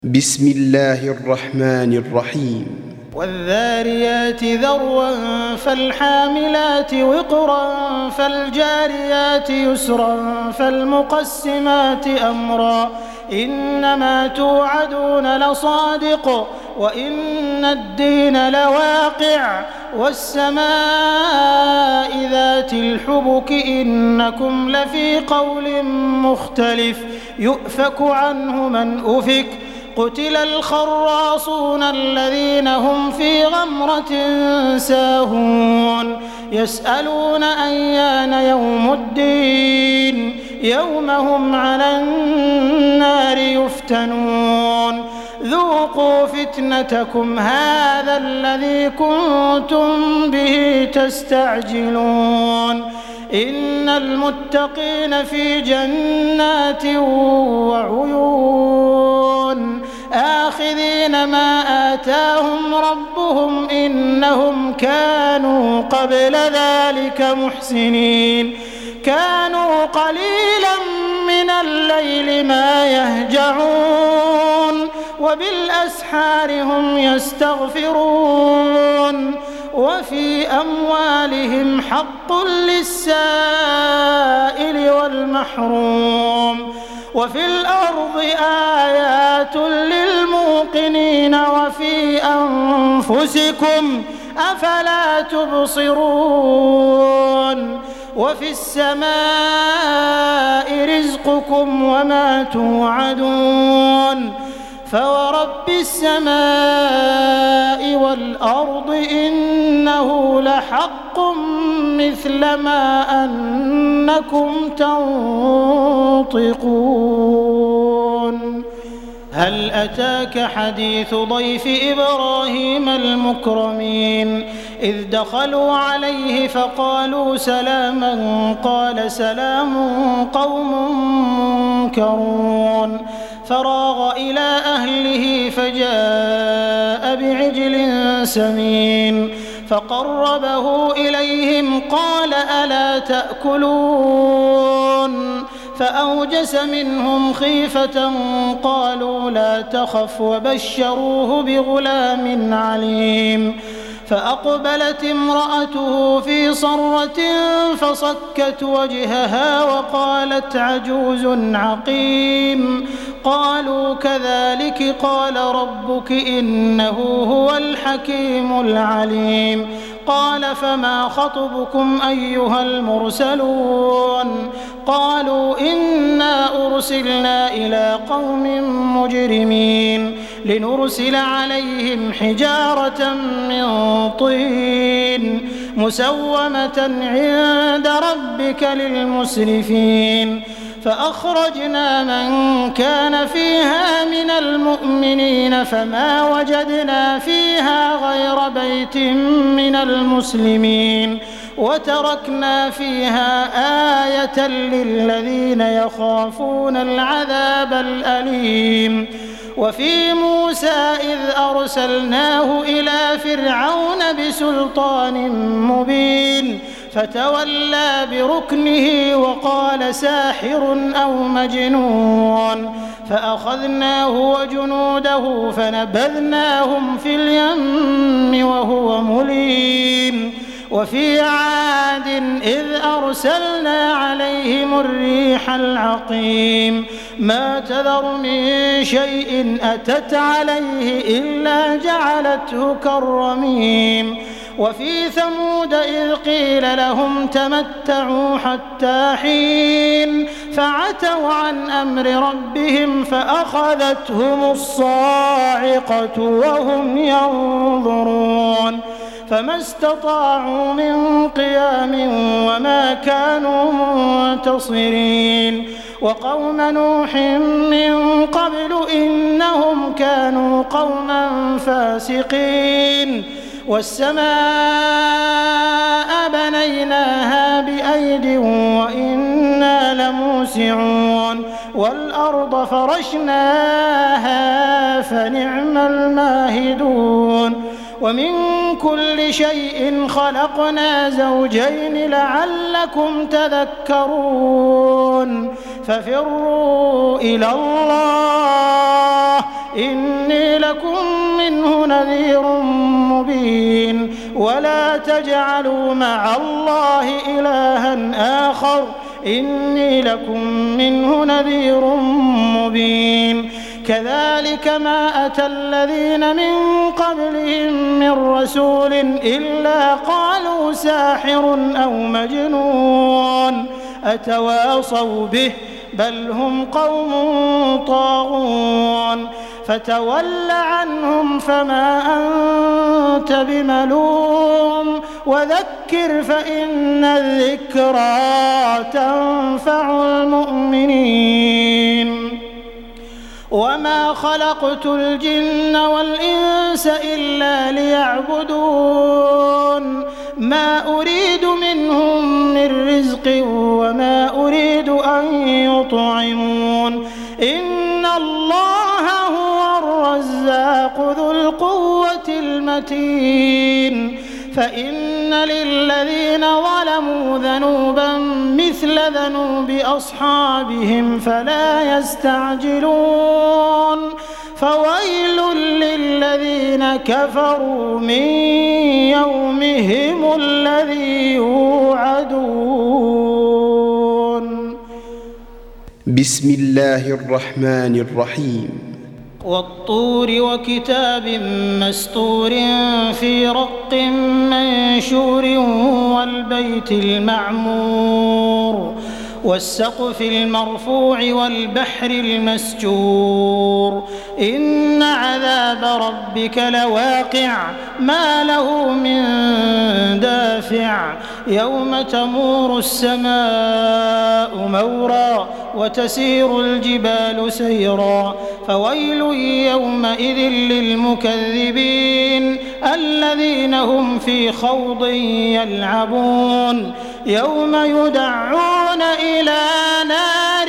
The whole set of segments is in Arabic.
بسم الله الرحمن الرحيم والذاريات ذروا فالحاملات وقرا فالجاريات يسرا فالمقسمات أمرا إنما توعدون لصادق وإن الدين لواقع والسماء ذات الحبك إنكم لفي قول مختلف يؤفك عنه من أفك قتل الخراصون الذين هم في غمرة ساهون يسألون أيان يوم الدين يوم هم على النار يفتنون ذوقوا فتنتكم هذا الذي كنتم به تستعجلون إن المتقين في جنات وعيون آخذين ما آتاهم ربهم إنهم كانوا قبل ذلك محسنين كانوا قليلا من الليل ما يهجعون وبالأسحار هم يستغفرون وفي أموالهم حق للسائل والمحروم وفي الأرض آيات للموقنين وفي أنفسكم أفلا تبصرون وفي السماء رزقكم وما توعدون فورب السماء والأرض إنه لحق مثل ما أنكم تنطقون هل أتاك حديث ضيف إبراهيم المكرمين إذ دخلوا عليه فقالوا سلاما قال سلام قوم منكرون فراغ إلى أهله فجاء بعجل سمين فقربه إليهم قال ألا تأكلون فأوجس منهم خيفة قالوا لا تخف وبشروه بغلام عليم فأقبلت امرأته في صرة فصكت وجهها وقالت عجوز عقيم قالوا كذلك قال ربك إنه هو الحكيم العليم قال فما خطبكم أيها المرسلون قالوا إنا أرسلنا إلى قوم مجرمين لنرسل عليهم حجارة من طين مسومة عند ربك للمسرفين فأخرجنا من كان فيها من المؤمنين فما وجدنا فيها غير بيت من المسلمين وتركنا فيها آية للذين يخافون العذاب الأليم وفي موسى إذ أرسلناه إلى فرعون بسلطان مبين فتولى بركنه وقال ساحر أو مجنون فأخذناه وجنوده فنبذناهم في اليم وهو مليم وفي عاد إذ أرسلنا عليهم الريح العقيم ما تذر من شيء أتت عليه إلا جعلته كالرميم وفي ثمود إذ قيل لهم تمتعوا حتى حين فعتوا عن أمر ربهم فأخذتهم الصاعقة وهم ينظرون فما استطاعوا من قيام وما كانوا منتصرين وقوم نوح من قبل إنهم كانوا قوما فاسقين والسماء بنيناها بأيد وإنا لموسعون والأرض فرشناها فنعم الماهدون ومن كل شيء خلقنا زوجين لعلكم تذكرون ففروا إلى الله إني لكم منه نذير مبين ولا تجعلوا مع الله إلها آخر إني لكم منه نذير مبين كذلك ما أتى الذين من قبلهم من رسول إلا قالوا ساحر أو مجنون أتواصوا به بل هم قوم طاغون فتول عنهم فما أنت بملوم وذكر فإن الذكرى تنفع المؤمنين وما خلقت الجن والإنس إلا ليعبدون ما أريد منهم من رزق وما أريد أن يطعمون إن الله هو الرزاق ذو القوة المتين فإن للذين ظلموا ذنوبا مثل ذنوب أصحابهم فلا يستعجلون فويل للذين كفروا من يومهم الذي يوعدون. بسم الله الرحمن الرحيم. والطور وكتاب مستور في رق منشور والبيت المعمور والسقف المرفوع والبحر المسجور إن عذاب ربك لواقع ما له من دافع يوم تمور السماء مورا وتسير الجبال سيرا فويل يومئذ للمكذبين الذين هم في خوض يلعبون يوم يدعون إلى نار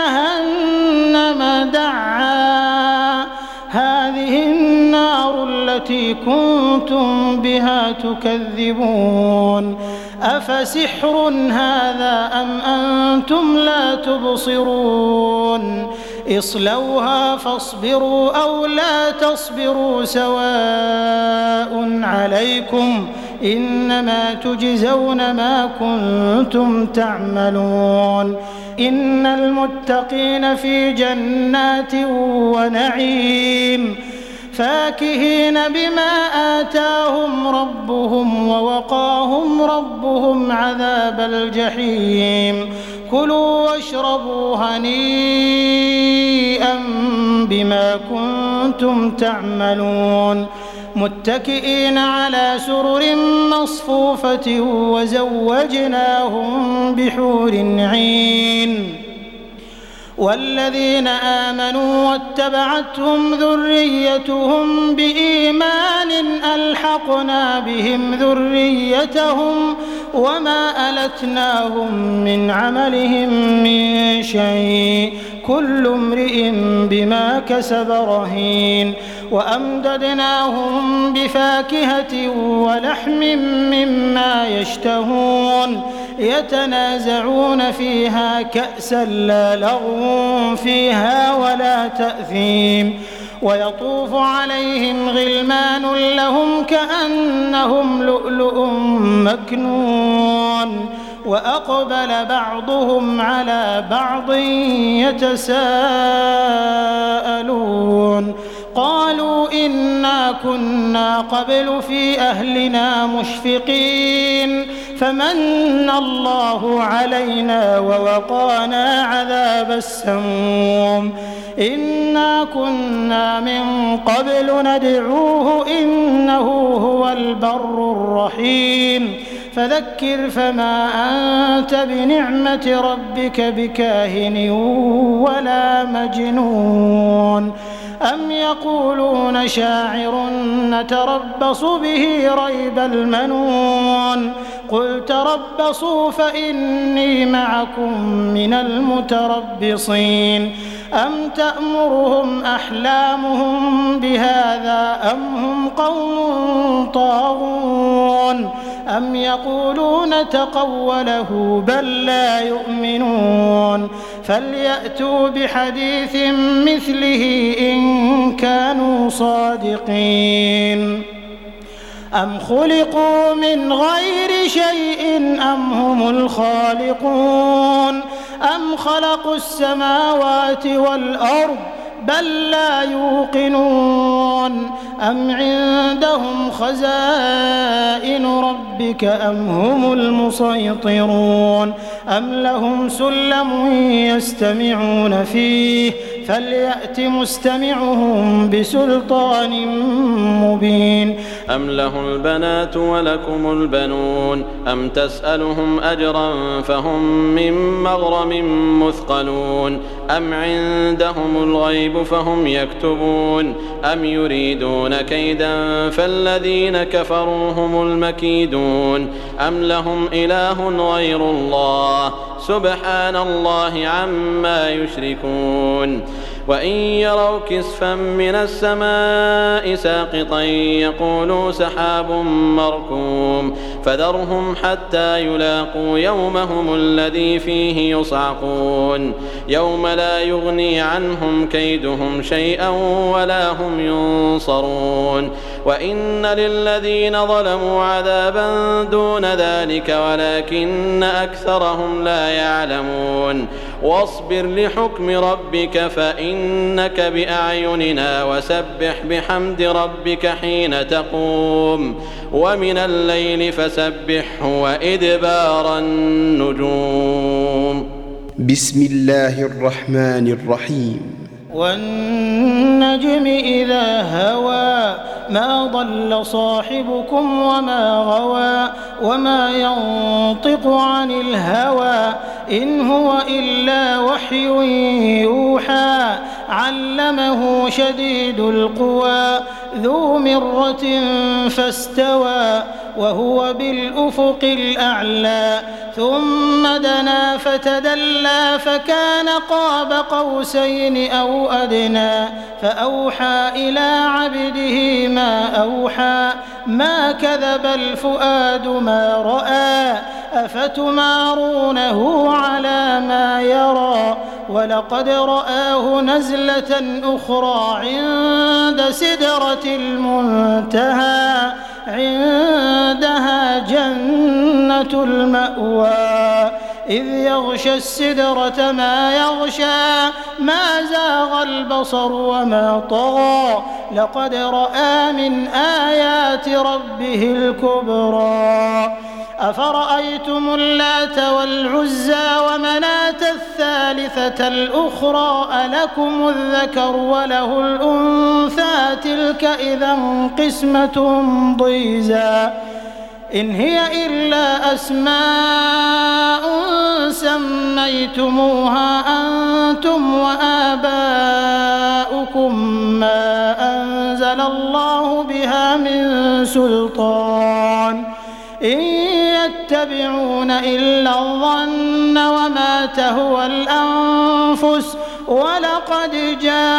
جهنم دعا هذه النار التي كنتم بها تكذبون أفسحر هذا أم أنتم لا تبصرون اصلوها فاصبروا أو لا تصبروا سواء عليكم إنما تجزون ما كنتم تعملون إن المتقين في جنات ونعيم فاكهين بما آتاهم ربهم ووقاهم ربهم عذاب الجحيم كلوا واشربوا هنيئا بما كنتم تعملون متكئين على سرر مصفوفة وزوجناهم بحور عين والذين آمنوا واتبعتهم ذريتهم بإيمان ألحقنا بهم ذريتهم وما ألتناهم من عملهم من شيء كل امرئ بما كسب رهين وأمددناهم بفاكهة ولحم مما يشتهون يتنازعون فيها كأسا لا لغو فيها ولا تأثيم ويطوف عليهم غلمان لهم كأنهم لؤلؤ مكنون وأقبل بعضهم على بعض يتساءلون قالوا إنا كنا قبل في أهلنا مشفقين فمن الله علينا ووقانا عذاب السموم إنا كنا من قبل ندعوه إنه هو البر الرحيم فذكر فما أنت بنعمة ربك بكاهن ولا مجنون أم يقولون شاعر نتربص به ريب المنون قل تربصوا فإني معكم من المتربصين أم تأمرهم أحلامهم بهذا أم هم قوم طاغون أم يقولون تقوله بل لا يؤمنون فليأتوا بحديث مثله إن كانوا صادقين أم خلقوا من غير شيء أم هم الخالقون أم خلقوا السماوات والأرض بل لا يوقنون أم عندهم خزائن ربك أم هم المسيطرون أم لهم سلم يستمعون فيه فليأت مستمعهم بسلطان مبين أم له البنات ولكم البنون أم تسألهم أجرا فهم من مغرم مثقلون أم عندهم الغيب فهم يكتبون أم يريدون كيدا فالذين كفروا هم المكيدون أم لهم إله غير الله سبحان الله عما يشركون وإن يروا كسفا من السماء ساقطا يقولوا سحاب مركوم فذرهم حتى يلاقوا يومهم الذي فيه يصعقون يوم لا يغني عنهم كيدهم شيئا ولا هم ينصرون وإن للذين ظلموا عذابا دون ذلك ولكن أكثرهم لا يعلمون واصبر لحكم ربك فإنك بأعيننا وسبح بحمد ربك حين تقوم ومن الليل فسبحه وإدبار النجوم. بسم الله الرحمن الرحيم. والنجم إذا هوى ما ضل صاحبكم وما غوى وما ينطق عن الهوى إن هو إلا وحي يوحى علمه شديد القوى ذو مرة فاستوى وهو بالأفق الأعلى ثم دنا فتدلى فكان قاب قوسين أو أدنى فأوحى إلى عبده ما أوحى ما كذب الفؤاد ما رأى أفتمارونه على ما يرى ولقد رآه نزلة أخرى عند سدرة المنتهى عندها جنة المأوى إذ يغشى السدرة ما يغشى ما زاغ البصر وما طغى لقد رأى من آيات ربه الكبرى أفرأيتم اللات والعزى ومناة الثالثة الأخرى ألكم الذكر وله الأنثى تلك إذا قسمة ضيزى إن هي إلا أسماء سميتموها أنتم وآباؤكم ما أنزل الله بها من سلطان إن يتبعون إلا الظن وما تهوى الأنفس ولقد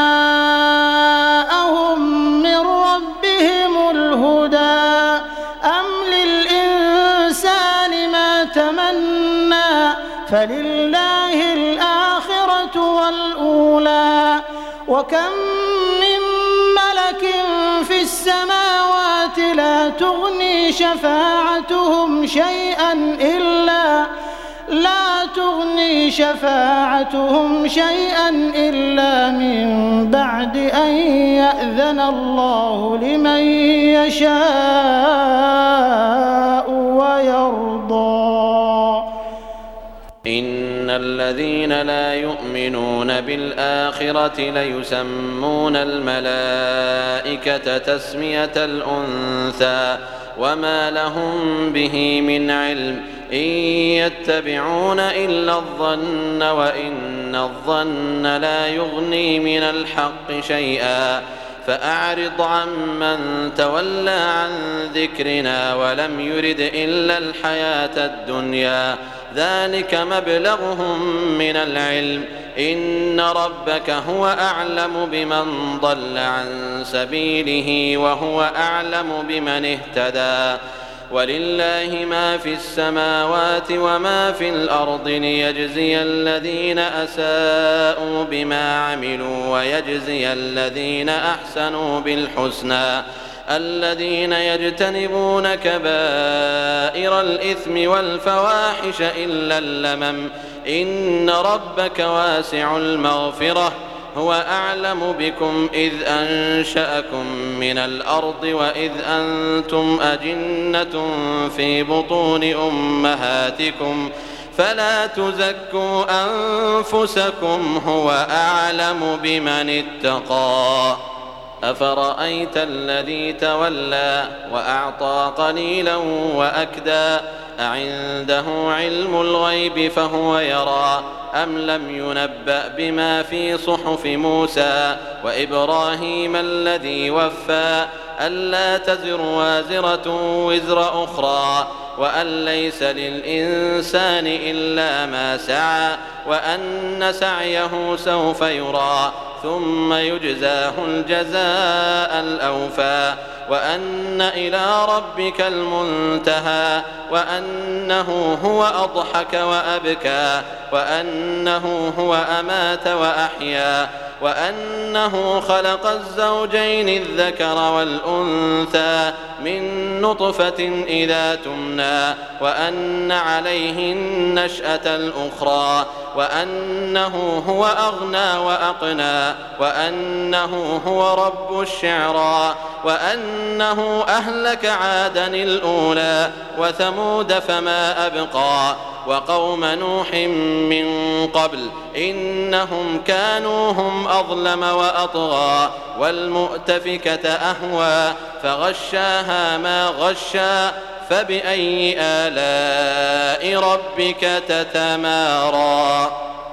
جاءهم من ربهم الهدى أم للإنسان ما تمنى فلله الآخرة والأولى وكم من ملك في السماوات لا تغني شفاعتهم شيئا إلا من بعد أن يأذن الله لمن يشاء ويرضى. إن الذين لا يؤمنون بالآخرة ليسمون الملائكة تسمية الأنثى وما لهم به من علم إن يتبعون إلا الظن وإن الظن لا يغني من الحق شيئا فأعرض عمن تولى عن ذكرنا ولم يرد إلا الحياة الدنيا ذلك مبلغهم من العلم إن ربك هو أعلم بمن ضل عن سبيله وهو أعلم بمن اهتدى ولله ما في السماوات وما في الأرض ليجزي الذين أساءوا بما عملوا ويجزي الذين أحسنوا بالحسنى الذين يجتنبون كبائر الإثم والفواحش إلا اللمم إن ربك واسع المغفرة هو أعلم بكم إذ أنشأكم من الأرض وإذ أنتم أجنة في بطون أمهاتكم فلا تزكوا أنفسكم هو أعلم بمن اتقى أفرأيت الذي تولى وأعطى قليلا وأكدى أعنده علم الغيب فهو يرى أم لم ينبأ بما في صحف موسى وإبراهيم الذي وفى ألا تزر وازرة وزر أخرى وأن ليس للإنسان إلا ما سعى وأن سعيه سوف يرى ثم يجزاه الجزاء الأوفى وأن إلى ربك المنتهى وأنه هو أضحك وأبكى وأنه هو أمات وأحيا وأنه خلق الزوجين الذكر والأنثى من نطفة إذا تمنى وأن عليه النشأة الأخرى وأنه هو أغنى وأقنى وأنه هو رب الشعرى وأنه أهلك عادا الأولى وثمود فما أبقى وقوم نوح من قبل إنهم كانوا هم أظلم وأطغى والمؤتفكة أهوى فغشاها ما غشى فبأي آلاء ربك تتمارى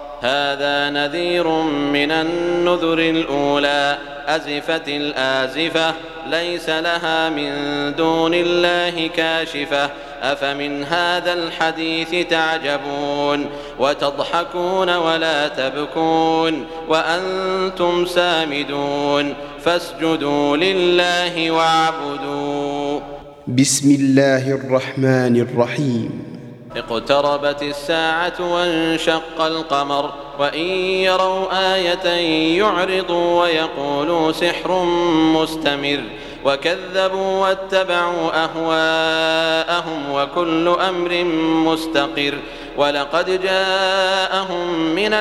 هذا نذير من النذر الأولى أزفت الآزفة ليس لها من دون الله كاشفة أفمن هذا الحديث تعجبون وتضحكون ولا تبكون وأنتم سامدون فاسجدوا لله واعبدوا بسم الله الرحمن الرحيم اقتربت الساعة وانشق القمر وإن يروا آية يعرضوا ويقولوا سحر مستمر وكذبوا واتبعوا أهواءهم وكل أمر مستقر ولقد جاءهم من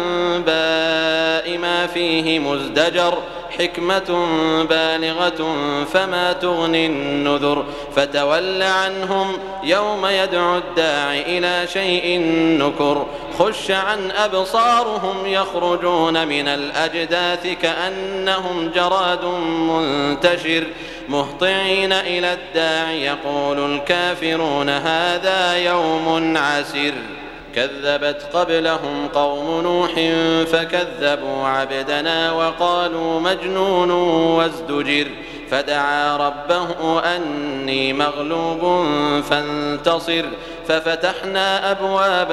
الأنباء ما فيه مزدجر حكمة بالغة فما تغني النذر فتول عنهم يوم يدعو الداع إلى شيء نكر خش عن أبصارهم يخرجون من الأجداث كأنهم جراد منتشر مهطعين إلى الداع يقول الكافرون هذا يوم عسر كذبت قبلهم قوم نوح فكذبوا عبدنا وقالوا مجنون وازدجر فدعا ربه أني مغلوب فانتصر ففتحنا أبواب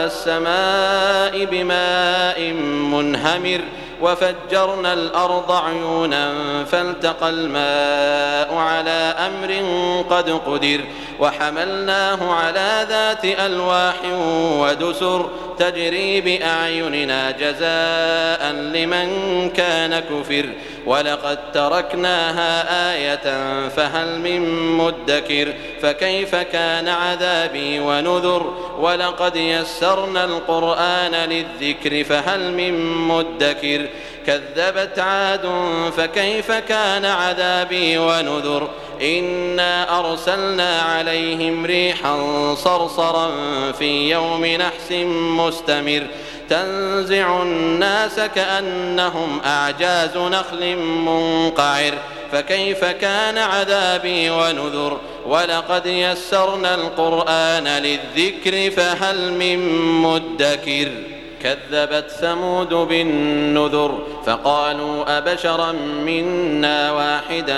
السماء بماء منهمر وفجرنا الأرض عيونا فالتقى الماء على أمر قد قدر وحملناه على ذات ألواح ودسر تجري بأعيننا جزاء لمن كان كفر ولقد تركناها آية فهل من مدكر فكيف كان عذابي ونذر ولقد يسرنا القرآن للذكر فهل من مدكر كذبت عاد فكيف كان عذابي ونذر إنا أرسلنا عليهم ريحا صرصرا في يوم نحس مستمر تنزع الناس كأنهم أعجاز نخل منقعر فكيف كان عذابي ونذر ولقد يسرنا القرآن للذكر فهل من مدكر كذبت ثمود بالنذر فقالوا أبشرا منا واحدا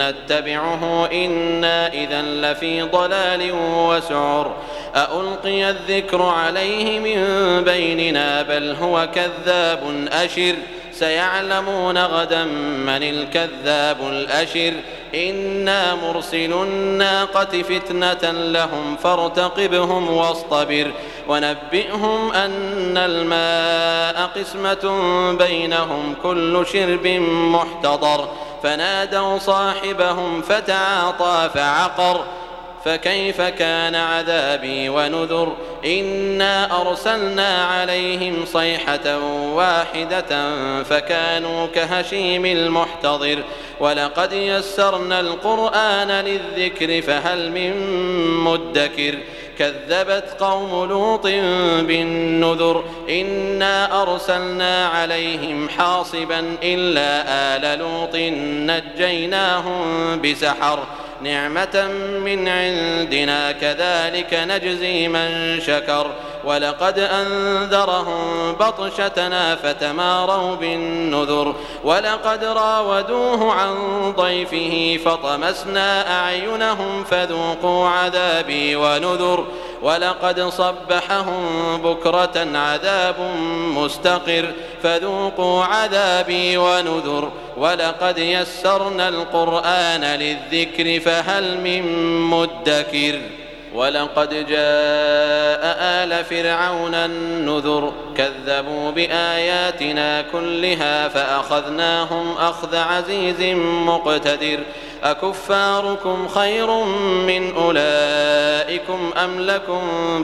نتبعه إنا إذا لفي ضلال وسعر أألقي الذكر عليه من بيننا بل هو كذاب أشر سيعلمون غدا من الكذاب الأشر إنا مرسل الناقة فتنة لهم فارتقبهم واصطبر ونبئهم أن الماء قسمة بينهم كل شرب محتضر فنادوا صاحبهم فتعاطى فعقر فكيف كان عذابي ونذر إنا أرسلنا عليهم صيحة واحدة فكانوا كهشيم المحتضر ولقد يسرنا القرآن للذكر فهل من مدكر كذبت قوم لوط بالنذر إنا أرسلنا عليهم حاصبا إلا آل لوط نجيناهم بسحر نعمة من عندنا كذلك نجزي من شكر ولقد أنذرهم بطشتنا فتماروا بالنذر ولقد راودوه عن ضيفه فطمسنا أعينهم فذوقوا عذابي ونذر ولقد صبحهم بكرة عذاب مستقر فذوقوا عذابي ونذر ولقد يسرنا القرآن للذكر فهل من مدكر ولقد جاء آل فرعون النذر كذبوا بآياتنا كلها فأخذناهم أخذ عزيز مقتدر أكفاركم خير من أولئكم أم لكم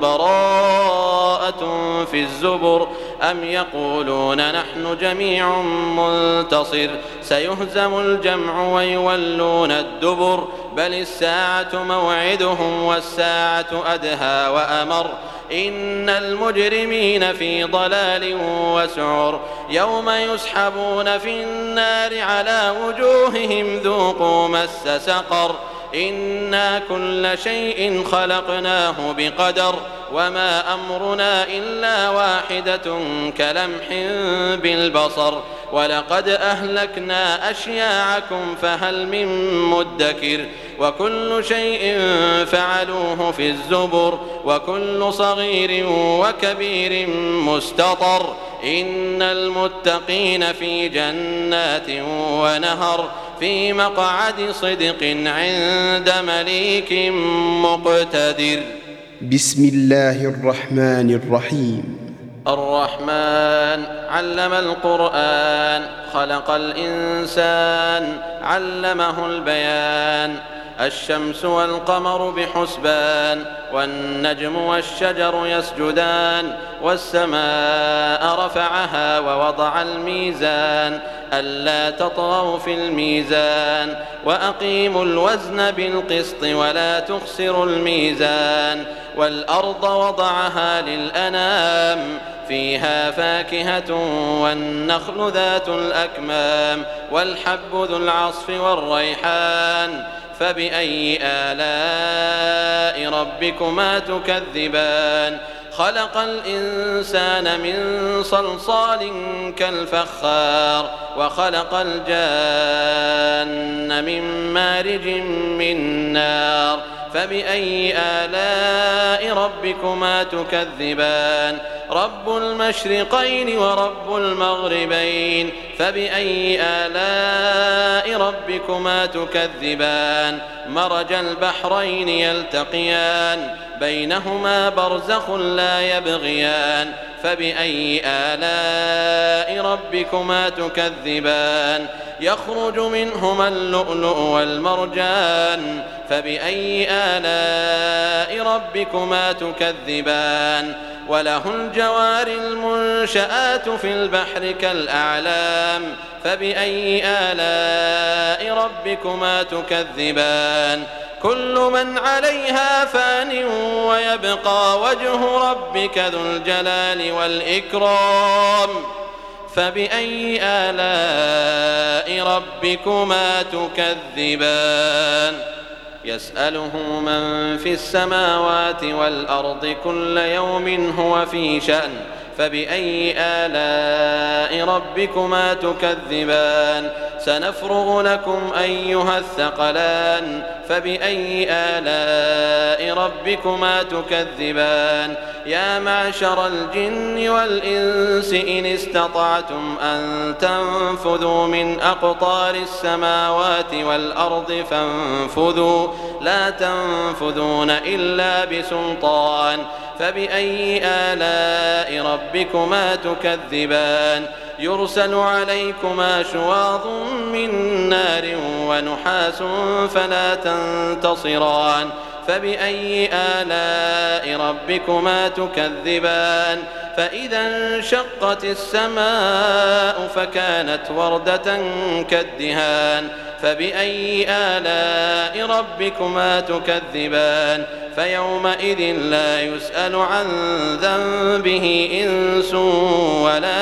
براءة في الزبر أم يقولون نحن جميع منتصر سيهزم الجمع ويولون الدبر بل الساعة موعدهم والساعة أدهى وأمر إن المجرمين في ضلال وسعر يوم يسحبون في النار على وجوههم ذوقوا مس سقر إنا كل شيء خلقناه بقدر وما أمرنا إلا واحدة كلمح بالبصر ولقد أهلكنا أشياعكم فهل من مدكر وكل شيء فعلوه في الزبر وكل صغير وكبير مستطر إن المتقين في جنات ونهر في مقعد صدق عند مليك مقتدر بسم الله الرحمن الرحيم الرحمن علم القرآن خلق الإنسان علمه البيان الشمس والقمر بحسبان والنجم والشجر يسجدان والسماء رفعها ووضع الميزان ألا تطغوا في الميزان وأقيموا الوزن بالقسط ولا تخسروا الميزان والأرض وضعها للأنام فيها فاكهة والنخل ذات الأكمام والحب ذو العصف والريحان فبأي آلاء ربكما تكذبان خلق الإنسان من صلصال كالفخار وخلق الجان من مارج من نار فبأي آلاء ربكما تكذبان رب المشرقين ورب المغربين فبأي آلاء ربكما تكذبان مرج البحرين يلتقيان بينهما برزخ لا يبغيان فبأي آلاء ربكما تكذبان يخرج منهما اللؤلؤ والمرجان فبأي آلاء ربكما تكذبان وله الجوار المنشآت في البحر كالأعلام فبأي آلاء ربكما تكذبان كل من عليها فان ويبقى وجه ربك ذو الجلال والإكرام فبأي آلاء ربكما تكذبان يسأله من في السماوات والأرض كل يوم هو في شأن فبأي آلاء ربكما تكذبان سنفرغ لكم أيها الثقلان فبأي آلاء ربكما تكذبان يا معشر الجن والإنس إن استطعتم أن تنفذوا من أقطار السماوات والأرض فانفذوا لا تنفذون إلا بسلطان فبأي آلاء ربكما تكذبان يرسل عليكما شواظ من نار ونحاس فلا تنتصران فبأي آلاء ربكما تكذبان فإذا انشقت السماء فكانت وردة كالدهان فبأي آلاء ربكما تكذبان فيومئذ لا يسأل عن ذنبه إنس ولا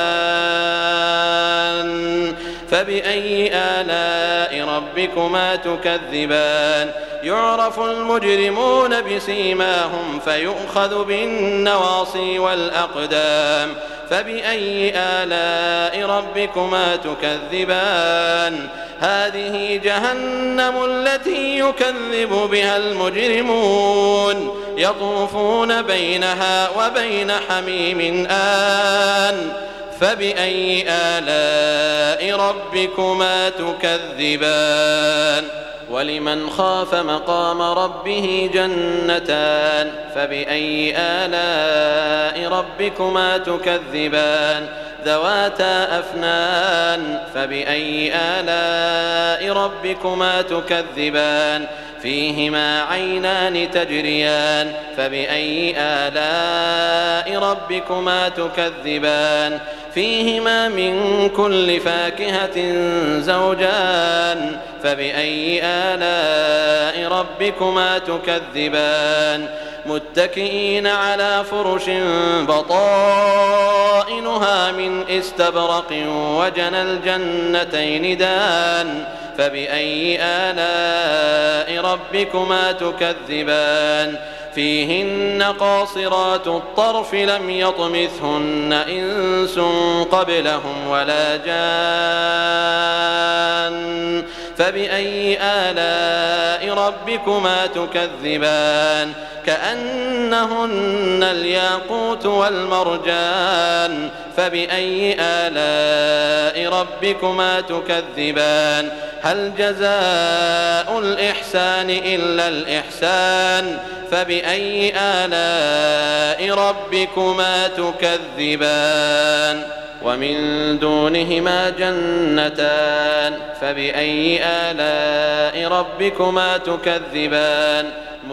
جان فبأي آلاء ربكما تكذبان يعرف المجرمون بسيماهم فيؤخذ بالنواصي والأقدام فبأي آلاء ربكما تكذبان هذه جهنم التي يكذب بها المجرمون يطوفون بينها وبين حميم آن فبأي آلاء ربكما تكذبان ولمن خاف مقام ربه جنتان فبأي آلاء ربكما تكذبان ذواتا أفنان فبأي آلاء ربكما تكذبان فيهما عينان تجريان فبأي آلاء ربكما تكذبان فيهما من كل فاكهة زوجان فبأي آلاء ربكما تكذبان متكئين على فرش بطائنها من استبرق وجنى الجنتين دان فبأي آلاء ربكما تكذبان فيهن قاصرات الطرف لم يطمثهن إنس قبلهم ولا جان فبأي آلاء ربكما تكذبان كأنهن الياقوت والمرجان فبأي آلاء ربكما تكذبان هل جزاء الإحسان إلا الإحسان فبأي آلاء ربكما تكذبان ومن دونهما جنتان فبأي آلاء ربكما تكذبان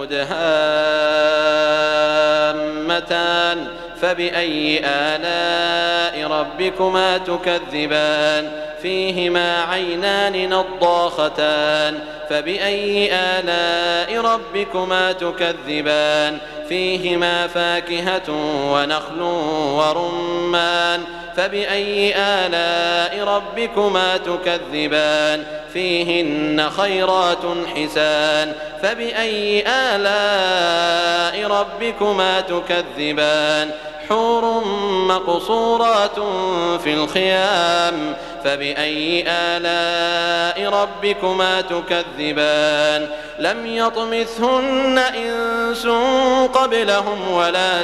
مدهامتان فبأي آلاء ربكما تكذبان فيهما عينان نضاختان فبأي آلاء ربكما تكذبان فيهما فاكهة ونخل ورمان فبأي آلاء ربكما تكذبان فيهن خيرات حسان فبأي آلاء ربكما تكذبان حور مقصورات في الخيام فبأي آلاء ربكما تكذبان لم يطمثهن إنس قبلهم ولا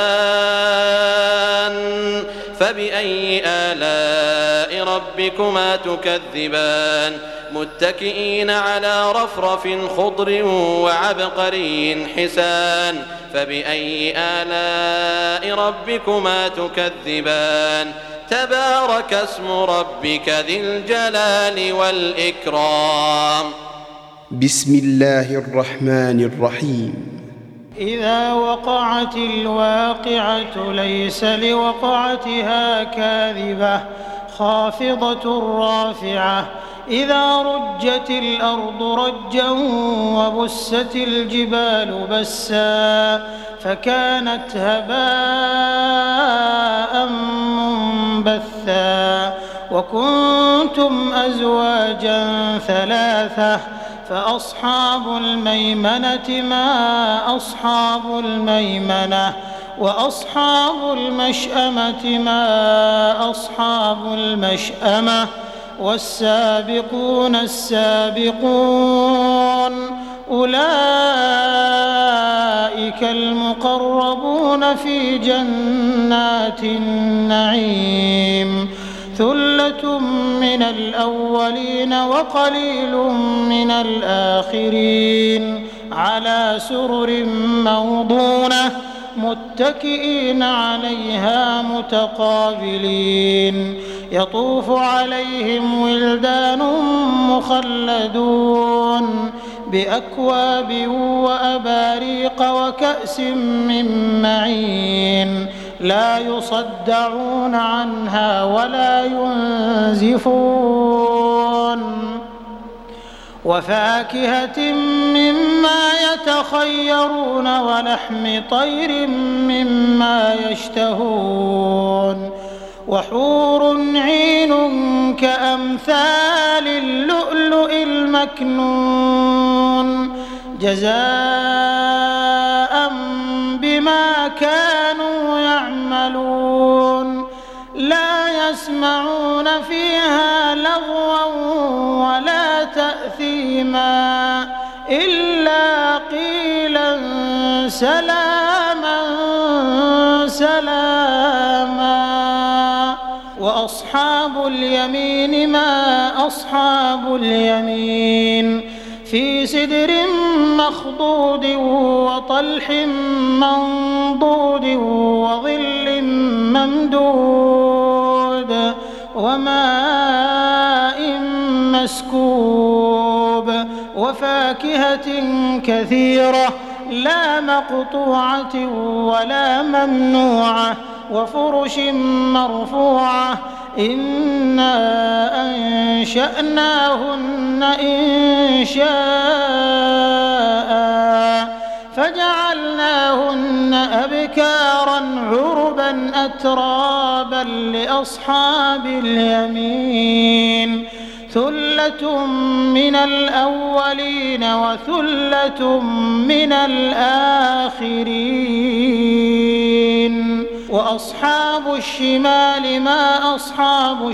جان فبأي آلاء ربكما تكذبان متكئين على رفرف خضر وعبقري حسان فبأي آلاء ربكما تكذبان تبارك اسم ربك ذي الجلال والإكرام بسم الله الرحمن الرحيم إذا وقعت الواقعة ليس لوقعتها كاذبة خافضة رافعة إذا رجت الأرض رجا وبست الجبال بسا فكانت هباء منبثا وكنتم أزواجا ثلاثة فأصحاب الميمنة ما أصحاب الميمنة وأصحاب المشأمة ما أصحاب المشأمة والسابقون السابقون أولئك المقربون في جنات النعيم ثلة من الأولين وقليل من الآخرين على سرر موضونة متكئين عليها متقابلين يطوف عليهم ولدان مخلدون بأكواب وأباريق وكأس من معين لا يصدعون عنها ولا ينزفون وفاكهة مما يتخيرون ولحم طير مما يشتهون وحور عين كأمثال اللؤلؤ المكنون جزاء بما كانوا يعملون لا يسمعون فيها لغوا ولا تأثيما إلا قيلا سلاما سلاما وأصحاب اليمين ما أصحاب اليمين في سدر مخضود وطلح منضود وظل ممدود وماء مسكوب وفاكهة كثيرة لا مقطوعة ولا ممنوعة وفرش مرفوعة إنا أنشأناهن إنشاء فجعلناهن أبكارا عربا أترابا لأصحاب اليمين ثلة من الأولين وثلة من الآخرين وأصحاب الشمال ما أصحاب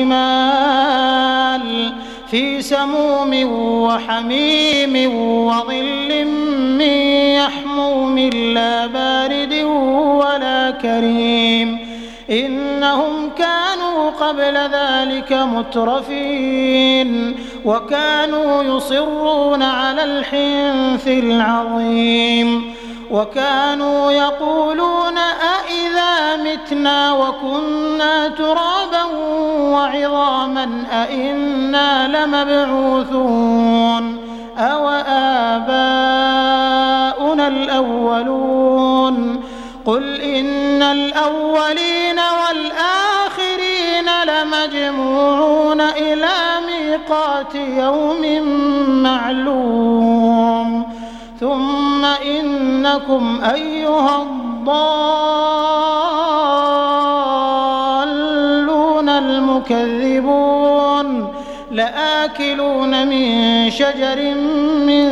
الشمال في سموم وحميم وظل من يحموم لا بارد ولا كريم إنهم كانوا قبل ذلك مترفين وكانوا يصرون على الحنث العظيم وكانوا يقولون أإذا متنا وكنا ترابا وعظاما أإنا لمبعوثون أو آباؤنا الأولون قل إن الأولين والآخرين لمجموعون إلى ميقات يوم معلوم ثم إنكم أيها الضالون المكذبون لآكلون من شجر من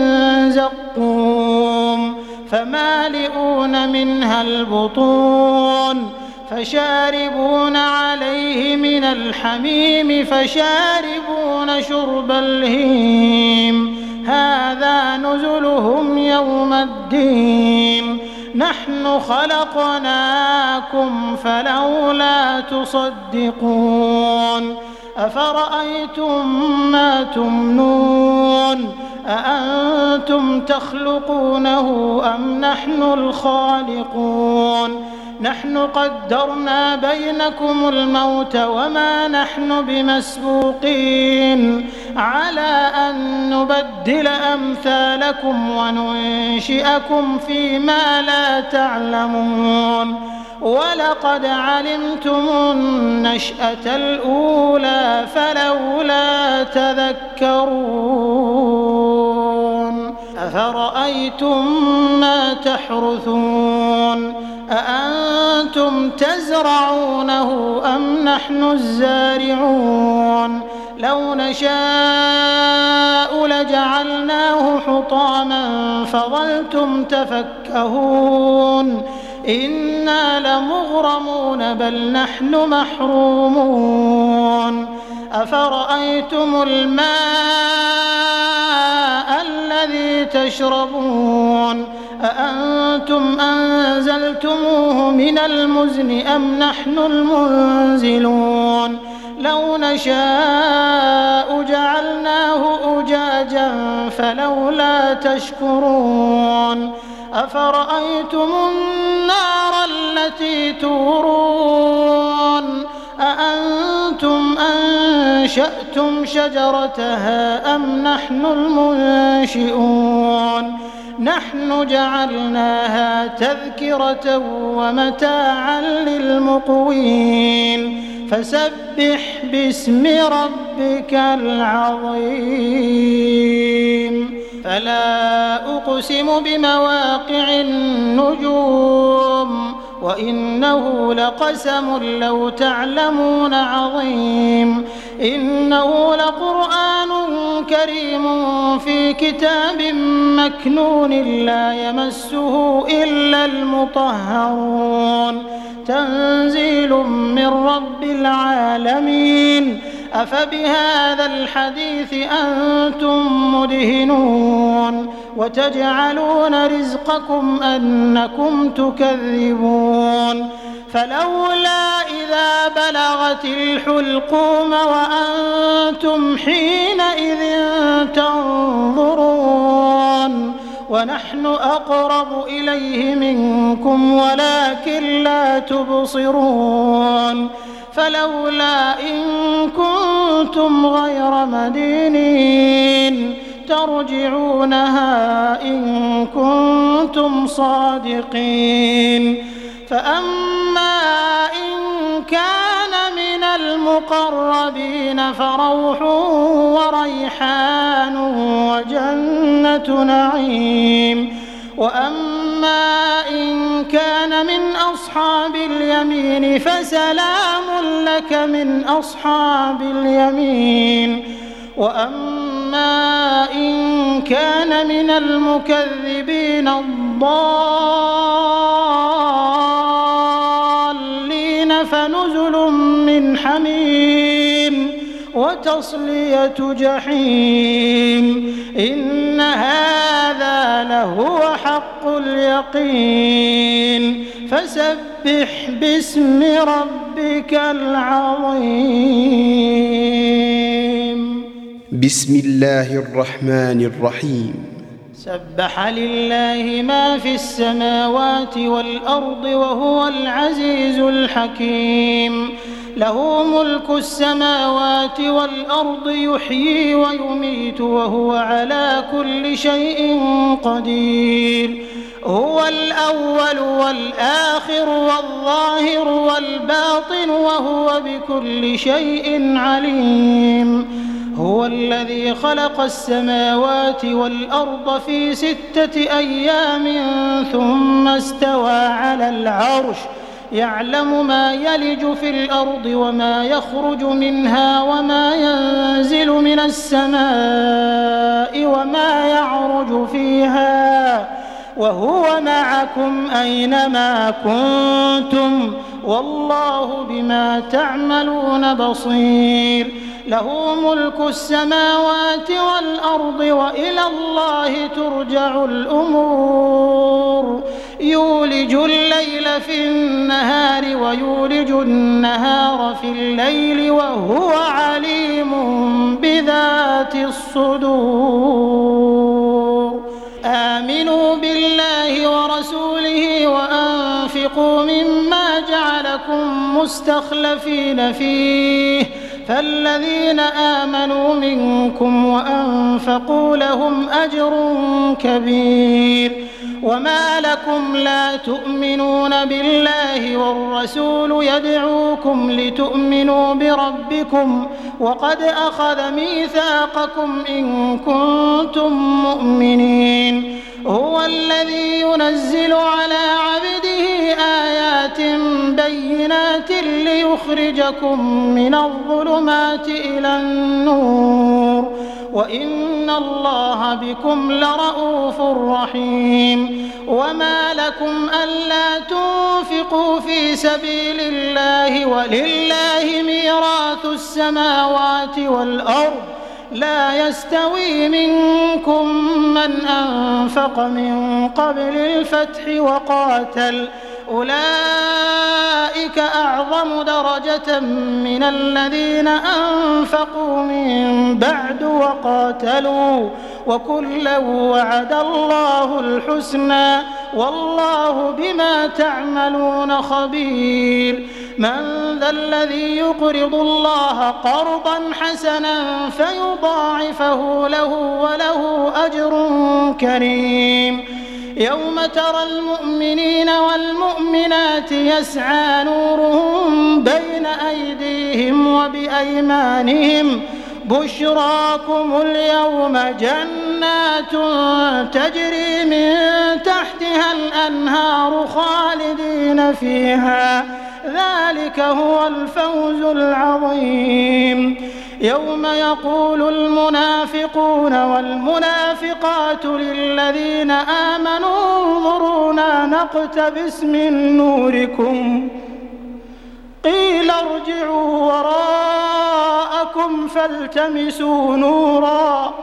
زقوم فمالئون منها البطون فشاربون عليه من الحميم فشاربون شرب الهيم هذا نزلهم يوم الدين نحن خلقناكم فلولا تصدقون أفرأيتم ما تمنون أأنتم تخلقونه أم نحن الخالقون نحن قدرنا بينكم الموت وما نحن بمسبوقين على أن نبدل أمثالكم وننشئكم فيما لا تعلمون ولقد علمتم النشأة الأولى فلولا تذكرون أفرأيتم ما تحرثون أأنتم تزرعونه أم نحن الزارعون لو نشاء لجعلناه حطاما فظلتم تفكهون إنا لمغرمون بل نحن محرومون أفرأيتم الماء الذي تشربون أأنتم أنزلتموه من المزن أم نحن المنزلون لو نشاء جعلناه أجاجا فلولا تشكرون أفرأيتم النار التي تورون أأنتم أنشأتم شجرتها أم نحن المنشئون نحن جعلناها تذكرة ومتاعا للمقوين فسبح باسم ربك العظيم فلا أقسم بمواقع النجوم وإنه لقسم لو تعلمون عظيم إنه لقرآن كريم في كتاب مكنون لا يمسه إلا المطهرون تنزيل من رب العالمين أفبهذا الحديث أنتم مدهنون وتجعلون رزقكم أنكم تكذبون فلولا إذا بلغت الحلقوم وأنتم حينئذ تنظرون ونحن أقرب إليه منكم ولكن لا تبصرون فلولا إن كنتم غير مدينين ترجعونها إن كنتم صادقين فأما إن كان من المقربين فروح وريحان وجنة نعيم وأما إن كان من أصحاب اليمين فسلام لك من أصحاب اليمين وأما إن كان من المكذبين الضالين فنزل من حميم وتصلية جحيم إن هذا لهو حق اليقين فسبح باسم ربك العظيم بسم الله الرحمن الرحيم سبح لله ما في السماوات والأرض وهو العزيز الحكيم له ملك السماوات والأرض يحيي ويميت وهو على كل شيء قدير هو الأول والآخر والظاهر والباطن وهو بكل شيء عليم هو الذي خلق السماوات والأرض في 6 أيام ثم استوى على العرش يعلم ما يلج في الأرض وما يخرج منها وما ينزل من السماء وما يعرج فيها وهو معكم أينما كنتم والله بما تعملون بصير له ملك السماوات والأرض وإلى الله ترجع الأمور يولج الليل في النهار ويولج النهار في الليل وهو عليم بذات الصدور آمنوا بالله ورسوله وأنفقوا مما جعلكم مستخلفين فيه فالذين آمنوا منكم وأنفقوا لهم أجر كبير وما لكم لا تؤمنون بالله والرسول يدعوكم لتؤمنوا بربكم وقد أخذ ميثاقكم إن كنتم مؤمنين هو الذي ينزل على عبده آيات بينات ليخرجكم من الظلمات إلى النور وإن اللَّهَ بِكُمْ لَرَءُوفٌ رَحِيمٌ وما لكم ألا تنفقوا في سبيل الله ولله ميراث السماوات والأرض لا يستوي منكم من أنفق من قبل الفتح وقاتل أولئك أعظم درجة من الذين أنفقوا من بعد وقاتلوا وكلا وعد الله الحسنى والله بما تعملون خبير من ذا الذي يقرض الله قرضا حسنا فيضاعفه له وله أجر كريم يوم ترى المؤمنين والمؤمنات يسعى نورهم بين أيديهم وبأيمانهم بشراكم اليوم جنات تجري من تحتها الأنهار خالدين فيها ذلك هو الفوز العظيم يوم يقول المنافقون والمنافقات للذين آمنوا انظرونا نقتبس من نوركم قيل ارجعوا وراءكم فالتمسوا نورا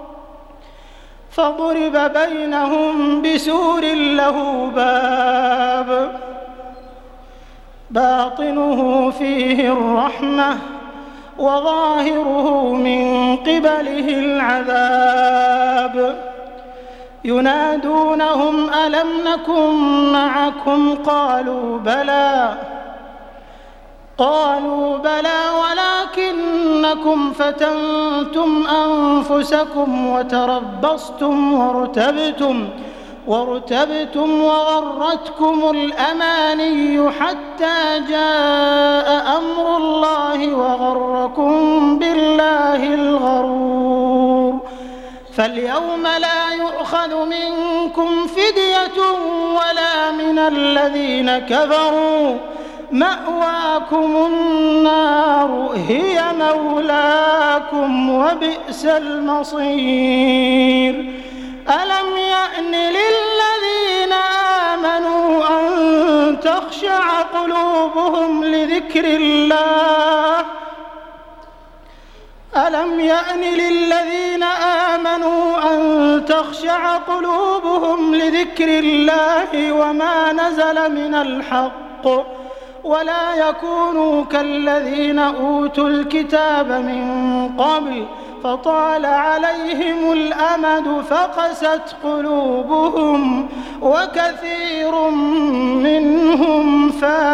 فضرب بينهم بسور له باب باطنه فيه الرحمة وظاهره من قبله العذاب ينادونهم ألم نكن معكم قالوا بلى ولكنكم فتنتم أنفسكم وتربصتم وارتبتم وغرتكم الأماني حتى جاء أمر الله وغركم بالله الغرور فاليوم لا يؤخذ منكم فدية ولا من الذين كفروا مأواكم النار هي مولاكم وبئس المصير ألم يأن للذين آمنوا أن تخشع قلوبهم لذكر الله ألم يأن للذين آمنوا أن تخشع قلوبهم لذكر الله وما نزل من الحق ولا يكونوا كالذين أوتوا الكتاب من قبل فطال عليهم الأمد فقست قلوبهم وكثير منهم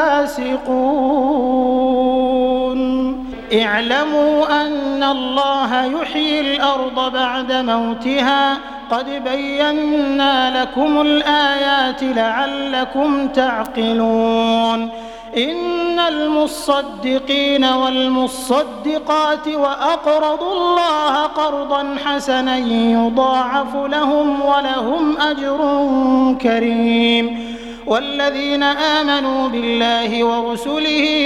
فاسقون اعلموا أن الله يحيي الأرض بعد موتها قد بينا لكم الآيات لعلكم تعقلون إن المصدقين والمصدقات وأقرضوا الله قرضا حسنا يضاعف لهم ولهم أجر كريم والذين آمنوا بالله ورسله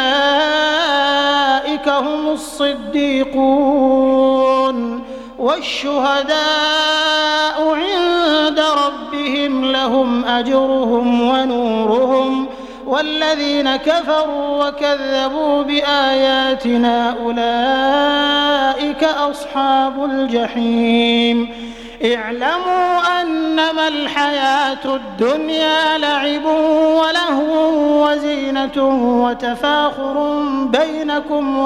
أولئك هم الصديقون والشهداء عند ربهم لهم أجرهم ونورهم والذين كفروا وكذبوا بآياتنا أولئك أصحاب الجحيم اعلموا أنما الحياة الدنيا لعب ولهو وزينة وتفاخر بينكم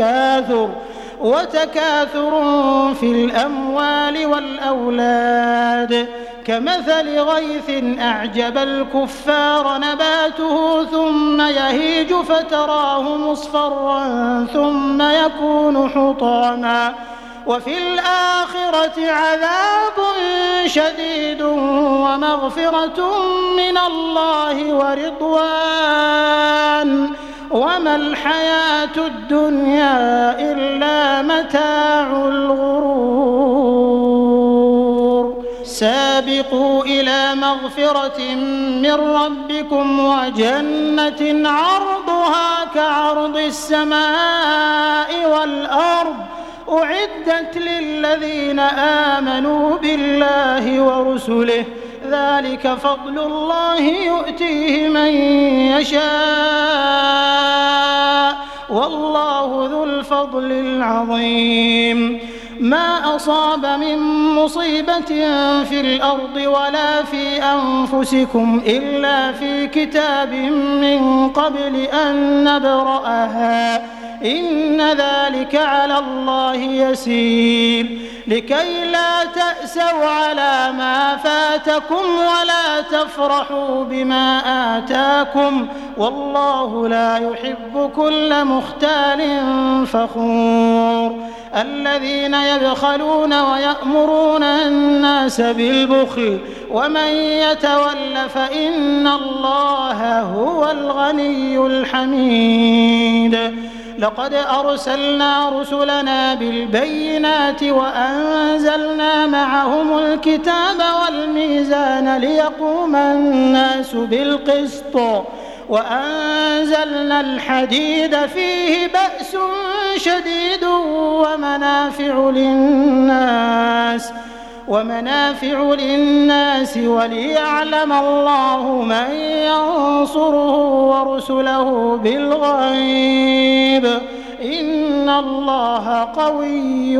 وتكاثر في الأموال والأولاد كمثل غيث أعجب الكفار نباته ثم يهيج فتراه مصفرا ثم يكون حطاما وفي الآخرة عذاب شديد ومغفرة من الله ورضوان وما الحياة الدنيا إلا متاع الغرور سابقوا إلى مغفرة من ربكم وجنة عرضها كعرض السماء والأرض أعدت للذين آمنوا بالله ورسله ذلك فضل الله يؤتيه من يشاء والله ذو الفضل العظيم ما أصاب من مصيبة في الأرض ولا في أنفسكم إلا في كتاب من قبل أن نبرأها إن ذلك على الله يسير لكي لا تأسوا على ما فاتكم ولا تفرحوا بما آتاكم والله لا يحب كل مختال فخور الذين يبخلون ويأمرون الناس بالبخل ومن يتول فإن الله هو الغني الحميد لقد أرسلنا رسلنا بالبينات وأنزلنا معهم الكتاب والميزان ليقوم الناس بالقسط وأنزلنا الحديد فيه بأس شديد ومنافع للناس وليعلم الله من ينصره ورسله بالغيب إن الله قوي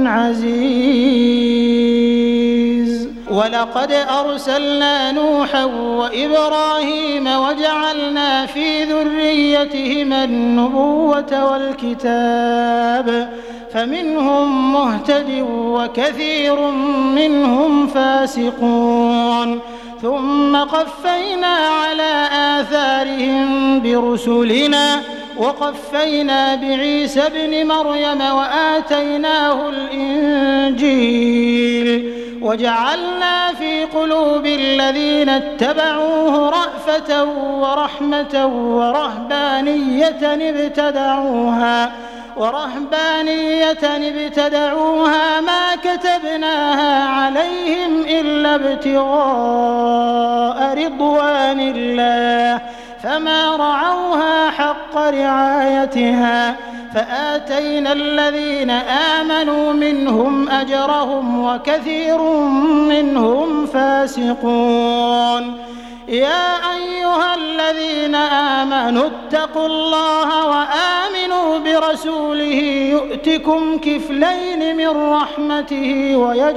عزيز ولقد أرسلنا نوحا وإبراهيم وجعلنا في ذريتهما النبوة والكتاب فمنهم مهتد وكثير منهم فاسقون ثم قفينا على آثارهم برسلنا وقفينا بعيسى ابن مريم وآتيناه الإنجيل وجعلنا في قلوب الذين اتبعوه رأفة ورحمة ورهبانية ابتدعوها ما كتبناها عليهم إلا ابتغاء رضوان الله فما رعوها حق رعايتها فآتينا الذين آمنوا منهم أجرهم وكثير منهم فاسقون يا أيها الذين آمنوا اتقوا الله وآمنوا برسوله يؤتكم كفلين من رحمته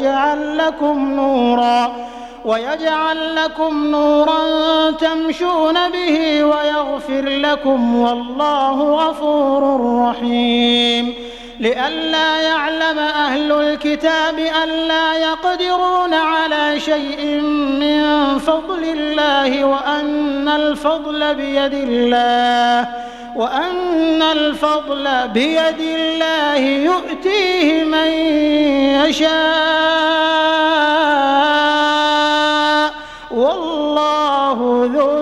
ويجعل لكم نورا تمشون به ويغفر لكم والله غفور رحيم لئلا يعلم أهل الكتاب ألا يقدرون على شيء من فضل الله وأن الفضل بيد الله يؤتيه من يشاء والله ذو